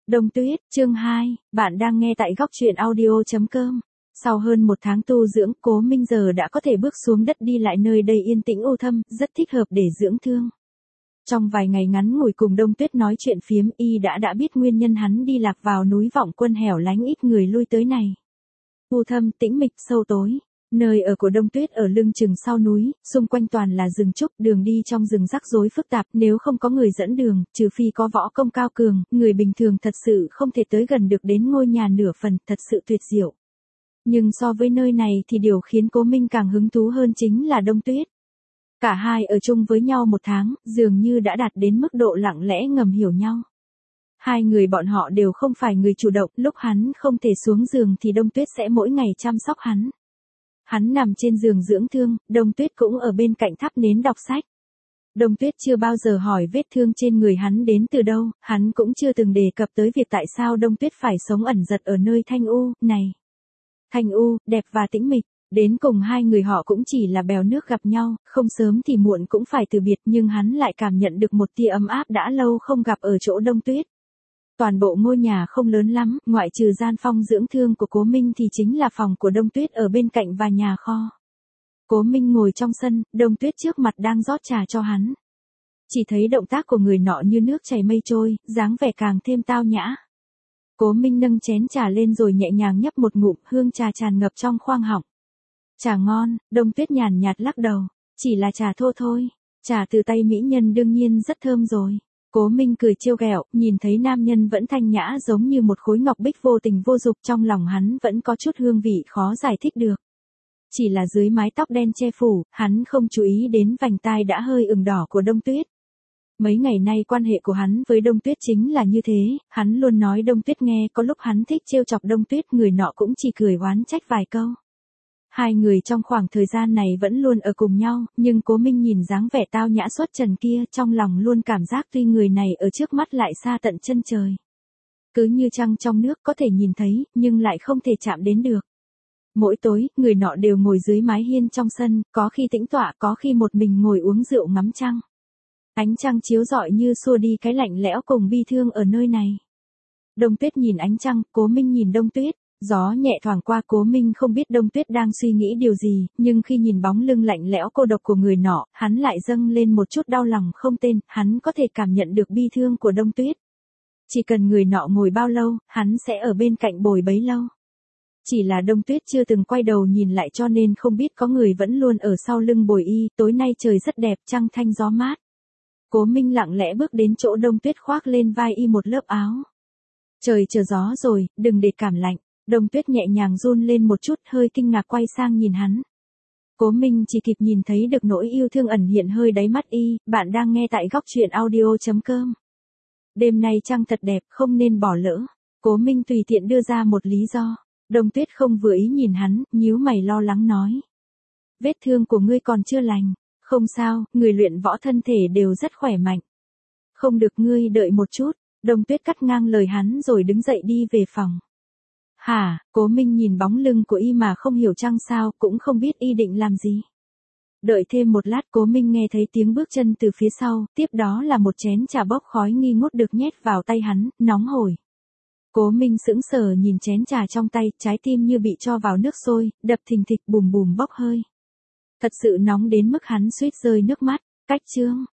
Đông Tuyết, chương 2, bạn đang nghe tại góc truyện audio.com. Sau hơn một tháng tu dưỡng, Cố Minh giờ đã có thể bước xuống đất đi lại nơi đây yên tĩnh u thâm, rất thích hợp để dưỡng thương. Trong vài ngày ngắn ngủi cùng Đông Tuyết nói chuyện phiếm, y đã biết nguyên nhân hắn đi lạc vào núi Vọng Quân hẻo lánh ít người lui tới này. U thâm, tĩnh mịch, sâu tối. Nơi ở của Đông Tuyết ở lưng chừng sau núi, xung quanh toàn là rừng trúc, đường đi trong rừng rắc rối phức tạp, nếu không có người dẫn đường, trừ phi có võ công cao cường, người bình thường thật sự không thể tới gần được đến ngôi nhà nửa phần, thật sự tuyệt diệu. Nhưng so với nơi này thì điều khiến Cố Minh càng hứng thú hơn chính là Đông Tuyết. Cả hai ở chung với nhau một tháng, dường như đã đạt đến mức độ lặng lẽ ngầm hiểu nhau. Hai người bọn họ đều không phải người chủ động, lúc hắn không thể xuống giường thì Đông Tuyết sẽ mỗi ngày chăm sóc hắn. Hắn nằm trên giường dưỡng thương, Đông Tuyết cũng ở bên cạnh thắp nến đọc sách. Đông Tuyết chưa bao giờ hỏi vết thương trên người hắn đến từ đâu, hắn cũng chưa từng đề cập tới việc tại sao Đông Tuyết phải sống ẩn dật ở nơi thanh u này. Thanh u, đẹp và tĩnh mịch, đến cùng hai người họ cũng chỉ là bèo nước gặp nhau, không sớm thì muộn cũng phải từ biệt, nhưng hắn lại cảm nhận được một tia ấm áp đã lâu không gặp ở chỗ Đông Tuyết. Toàn bộ ngôi nhà không lớn lắm, ngoại trừ gian phòng dưỡng thương của Cố Minh thì chính là phòng của Đông Tuyết ở bên cạnh và nhà kho. Cố Minh ngồi trong sân, Đông Tuyết trước mặt đang rót trà cho hắn. Chỉ thấy động tác của người nọ như nước chảy mây trôi, dáng vẻ càng thêm tao nhã. Cố Minh nâng chén trà lên rồi nhẹ nhàng nhấp một ngụm, hương trà tràn ngập trong khoang họng. Trà ngon, Đông Tuyết nhàn nhạt lắc đầu, chỉ là trà thô thôi, trà từ tay mỹ nhân đương nhiên rất thơm rồi. Cố Minh cười trêu ghẹo, nhìn thấy nam nhân vẫn thanh nhã giống như một khối ngọc bích vô tình vô dục, trong lòng hắn vẫn có chút hương vị khó giải thích được. Chỉ là dưới mái tóc đen che phủ, hắn không chú ý đến vành tai đã hơi ửng đỏ của Đông Tuyết. Mấy ngày nay quan hệ của hắn với Đông Tuyết chính là như thế, hắn luôn nói Đông Tuyết nghe, có lúc hắn thích trêu chọc Đông Tuyết, người nọ cũng chỉ cười oán trách vài câu. Hai người trong khoảng thời gian này vẫn luôn ở cùng nhau, nhưng Cố Minh nhìn dáng vẻ tao nhã xuất trần kia, trong lòng luôn cảm giác tuy người này ở trước mắt lại xa tận chân trời. Cứ như trăng trong nước có thể nhìn thấy, nhưng lại không thể chạm đến được. Mỗi tối, người nọ đều ngồi dưới mái hiên trong sân, có khi tĩnh tọa, có khi một mình ngồi uống rượu ngắm trăng. Ánh trăng chiếu rọi như xua đi cái lạnh lẽo cùng bi thương ở nơi này. Đông Tuyết nhìn ánh trăng, Cố Minh nhìn Đông Tuyết. Gió nhẹ thoảng qua, Cố Minh không biết Đông Tuyết đang suy nghĩ điều gì, nhưng khi nhìn bóng lưng lạnh lẽo cô độc của người nọ, hắn lại dâng lên một chút đau lòng không tên, hắn có thể cảm nhận được bi thương của Đông Tuyết. Chỉ cần người nọ ngồi bao lâu, hắn sẽ ở bên cạnh bồi bấy lâu. Chỉ là Đông Tuyết chưa từng quay đầu nhìn lại cho nên không biết có người vẫn luôn ở sau lưng bồi y, tối nay trời rất đẹp, trăng thanh gió mát. Cố Minh lặng lẽ bước đến chỗ Đông Tuyết, khoác lên vai y một lớp áo. Trời trở gió rồi, đừng để cảm lạnh. Đông Tuyết nhẹ nhàng run lên một chút, hơi kinh ngạc quay sang nhìn hắn. Cố Minh chỉ kịp nhìn thấy được nỗi yêu thương ẩn hiện hơi đáy mắt y, bạn đang nghe tại góc truyện audio.com. Đêm nay trăng thật đẹp, không nên bỏ lỡ. Cố Minh tùy tiện đưa ra một lý do. Đông Tuyết không vừa ý nhìn hắn, nhíu mày lo lắng nói. Vết thương của ngươi còn chưa lành. Không sao, người luyện võ thân thể đều rất khỏe mạnh. Không được, ngươi đợi một chút. Đông Tuyết cắt ngang lời hắn rồi đứng dậy đi về phòng. Hả, Cố Minh nhìn bóng lưng của y mà không hiểu chăng sao, cũng không biết y định làm gì. Đợi thêm một lát, Cố Minh nghe thấy tiếng bước chân từ phía sau, tiếp đó là một chén trà bốc khói nghi ngút được nhét vào tay hắn, nóng hổi. Cố Minh sững sờ nhìn chén trà trong tay, trái tim như bị cho vào nước sôi, đập thình thịch bùm bùm bốc hơi. Thật sự nóng đến mức hắn suýt rơi nước mắt. Cách chương.